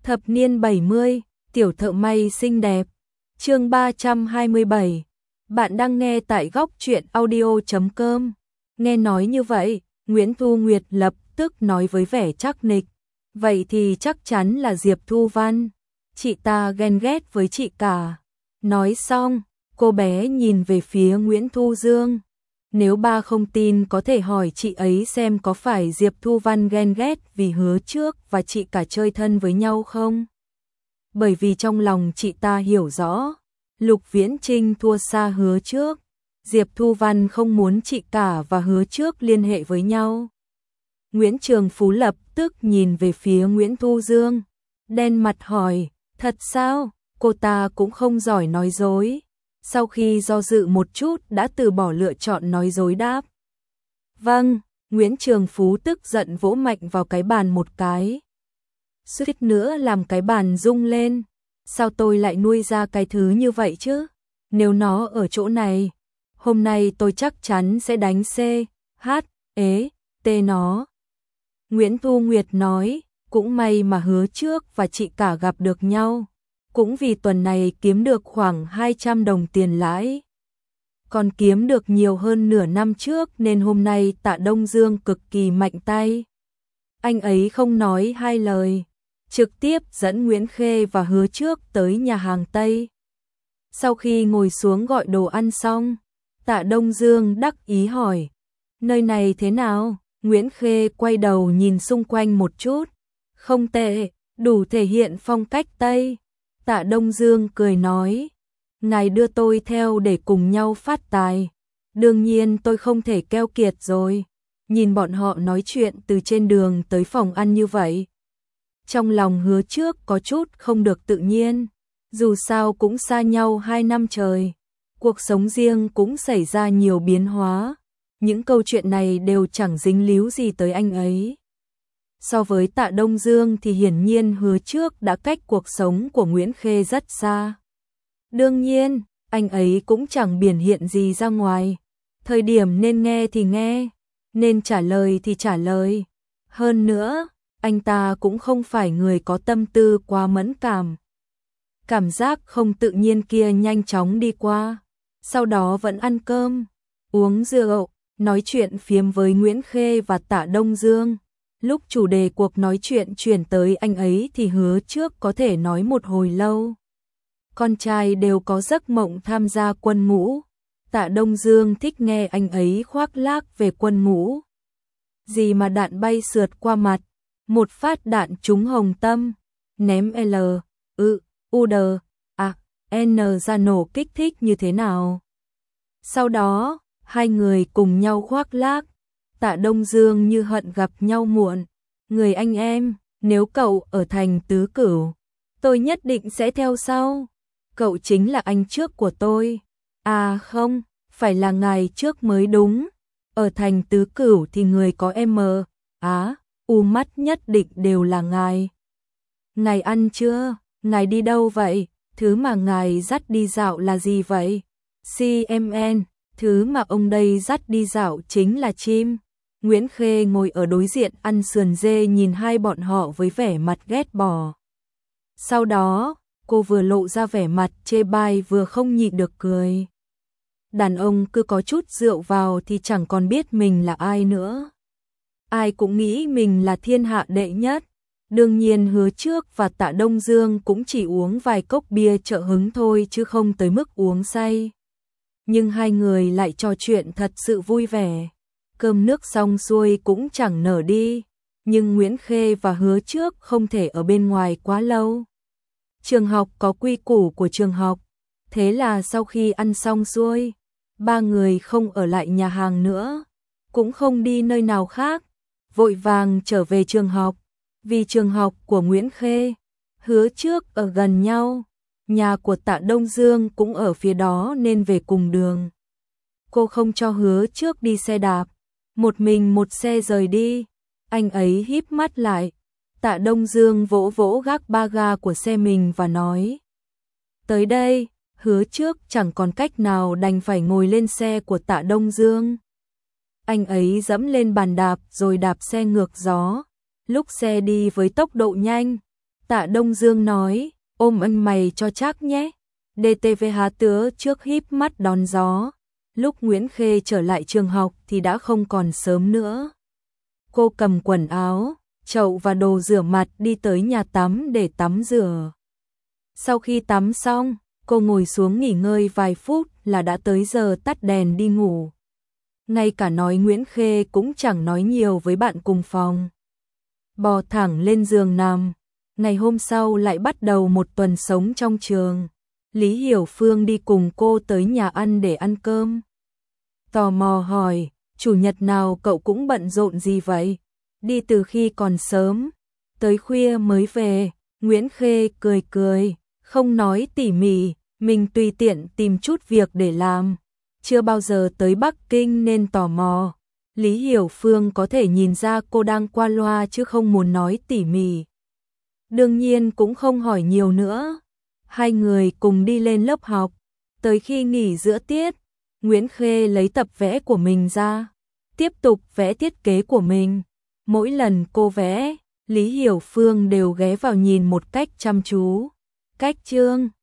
Thập niên 70, tiểu thợ may xinh đẹp. Chương 327. Bạn đang nghe tại góc truyện audio.com. Nghe nói như vậy, Nguyễn Thu Nguyệt lập tức nói với vẻ chắc nịch. Vậy thì chắc chắn là Diệp Thu Văn. Chị ta ghen ghét với chị cả. Nói xong, cô bé nhìn về phía Nguyễn Thu Dương. Nếu ba không tin có thể hỏi chị ấy xem có phải Diệp Thu Văn ghen ghét vì Hứa Trước và chị cả chơi thân với nhau không? Bởi vì trong lòng chị ta hiểu rõ, Lục Viễn Trinh thua xa Hứa Trước. Diệp Thu Văn không muốn chị cả và Hứa Trước liên hệ với nhau. Nguyễn Trường Phú lập tức nhìn về phía Nguyễn Thu Dương, đen mặt hỏi, thật sao? Cô ta cũng không giỏi nói dối. Sau khi do dự một chút đã từ bỏ lựa chọn nói dối đáp. Vâng, Nguyễn Trường Phú tức giận vỗ mạnh vào cái bàn một cái. Suýt nữa làm cái bàn rung lên. Sao tôi lại nuôi ra cái thứ như vậy chứ? Nếu nó ở chỗ này, hôm nay tôi chắc chắn sẽ đánh C, H, ế, T nó. Nguyễn Thu Nguyệt nói, cũng may mà Hứa Trước và chị cả gặp được nhau. Cũng vì tuần này kiếm được khoảng 200 đồng tiền lãi. Còn kiếm được nhiều hơn nửa năm trước nên hôm nay Tạ Đông Dương cực kỳ mạnh tay. Anh ấy không nói hai lời, trực tiếp dẫn Nguyễn Khê và Hứa Trước tới nhà hàng Tây. Sau khi ngồi xuống gọi đồ ăn xong, Tạ Đông Dương đắc ý hỏi, nơi này thế nào? Nguyễn Khê quay đầu nhìn xung quanh một chút, không tệ, đủ thể hiện phong cách Tây. Tạ Đông Dương cười nói, ngài đưa tôi theo để cùng nhau phát tài. Đương nhiên tôi không thể keo kiệt rồi. Nhìn bọn họ nói chuyện từ trên đường tới phòng ăn như vậy. Trong lòng Hứa Trước có chút không được tự nhiên. Dù sao cũng xa nhau 2 năm trời. Cuộc sống riêng cũng xảy ra nhiều biến hóa. Những câu chuyện này đều chẳng dính líu gì tới anh ấy. So với Tạ Đông Dương thì hiển nhiên Hứa Trước đã cách cuộc sống của Nguyễn Khê rất xa. Đương nhiên, anh ấy cũng chẳng biểu hiện gì ra ngoài. Thời điểm nên nghe thì nghe, nên trả lời thì trả lời. Hơn nữa, anh ta cũng không phải người có tâm tư quá mẫn cảm. Cảm giác không tự nhiên kia nhanh chóng đi qua. Sau đó vẫn ăn cơm, uống rượu, nói chuyện phiếm với Nguyễn Khê và Tạ Đông Dương. Lúc chủ đề cuộc nói chuyện chuyển tới anh ấy thì Hứa Trước có thể nói một hồi lâu. Con trai đều có giấc mộng tham gia quân ngũ. Tạ Đông Dương thích nghe anh ấy khoác lác về quân ngũ. Gì mà đạn bay sượt qua mặt, một phát đạn trúng hồng tâm, ném L, U, D, A, N ra nổ kích thích như thế nào. Sau đó, hai người cùng nhau khoác lác. Tạ Đông Dương như hận gặp nhau muộn. Người anh em, nếu cậu ở thành Tứ Cửu, tôi nhất định sẽ theo sau. Cậu chính là anh trước của tôi. À không, phải là ngài trước mới đúng. Ở thành Tứ Cửu thì người có M, Á, U mắt nhất định đều là ngài. Ngài ăn chưa? Ngài đi đâu vậy? Thứ mà ngài dắt đi dạo là gì vậy? CMN, thứ mà ông đây dắt đi dạo chính là chim. Nguyễn Khê ngồi ở đối diện ăn sườn dê nhìn hai bọn họ với vẻ mặt ghét bỏ. Sau đó, cô vừa lộ ra vẻ mặt chê bai vừa không nhịn được cười. Đàn ông cứ có chút rượu vào thì chẳng còn biết mình là ai nữa. Ai cũng nghĩ mình là thiên hạ đệ nhất. Đương nhiên Hứa Trước và Tạ Đông Dương cũng chỉ uống vài cốc bia trợ hứng thôi chứ không tới mức uống say. Nhưng hai người lại trò chuyện thật sự vui vẻ. Cơm nước xong xuôi cũng chẳng nở đi. Nhưng Nguyễn Khê và Hứa Trước không thể ở bên ngoài quá lâu. Trường học có quy củ của trường học. Thế là sau khi ăn xong xuôi, ba người không ở lại nhà hàng nữa, cũng không đi nơi nào khác, vội vàng trở về trường học. Vì trường học của Nguyễn Khê, Hứa Trước ở gần nhau, nhà của Tạ Đông Dương cũng ở phía đó nên về cùng đường. Cô không cho Hứa Trước đi xe đạp, một mình một xe rời đi. Anh ấy híp mắt lại. Tạ Đông Dương vỗ vỗ gác ba ga của xe mình và nói, tới đây. Hứa Trước chẳng còn cách nào đành phải ngồi lên xe của Tạ Đông Dương. Anh ấy dẫm lên bàn đạp rồi đạp xe ngược gió. Lúc xe đi với tốc độ nhanh, Tạ Đông Dương nói, ôm ân mày cho chắc nhé. DTV há tứa trước híp mắt đón gió. Lúc Nguyễn Khê trở lại trường học thì đã không còn sớm nữa. Cô cầm quần áo, chậu và đồ rửa mặt đi tới nhà tắm để tắm rửa. Sau khi tắm xong, cô ngồi xuống nghỉ ngơi vài phút là đã tới giờ tắt đèn đi ngủ. Ngay cả nói Nguyễn Khê cũng chẳng nói nhiều với bạn cùng phòng. Bò thẳng lên giường nằm. Ngày hôm sau lại bắt đầu một tuần sống trong trường. Lý Hiểu Phương đi cùng cô tới nhà ăn để ăn cơm. Tò mò hỏi, chủ nhật nào cậu cũng bận rộn gì vậy? Đi từ khi còn sớm, tới khuya mới về. Nguyễn Khê cười cười, không nói tỉ mỉ, mình tùy tiện tìm chút việc để làm. Chưa bao giờ tới Bắc Kinh nên tò mò. Lý Hiểu Phương có thể nhìn ra cô đang qua loa chứ không muốn nói tỉ mỉ. Đương nhiên cũng không hỏi nhiều nữa. Hai người cùng đi lên lớp học. Tới khi nghỉ giữa tiết, Nguyễn Khê lấy tập vẽ của mình ra, tiếp tục vẽ thiết kế của mình. Mỗi lần cô vẽ, Lý Hiểu Phương đều ghé vào nhìn một cách chăm chú. Cách chương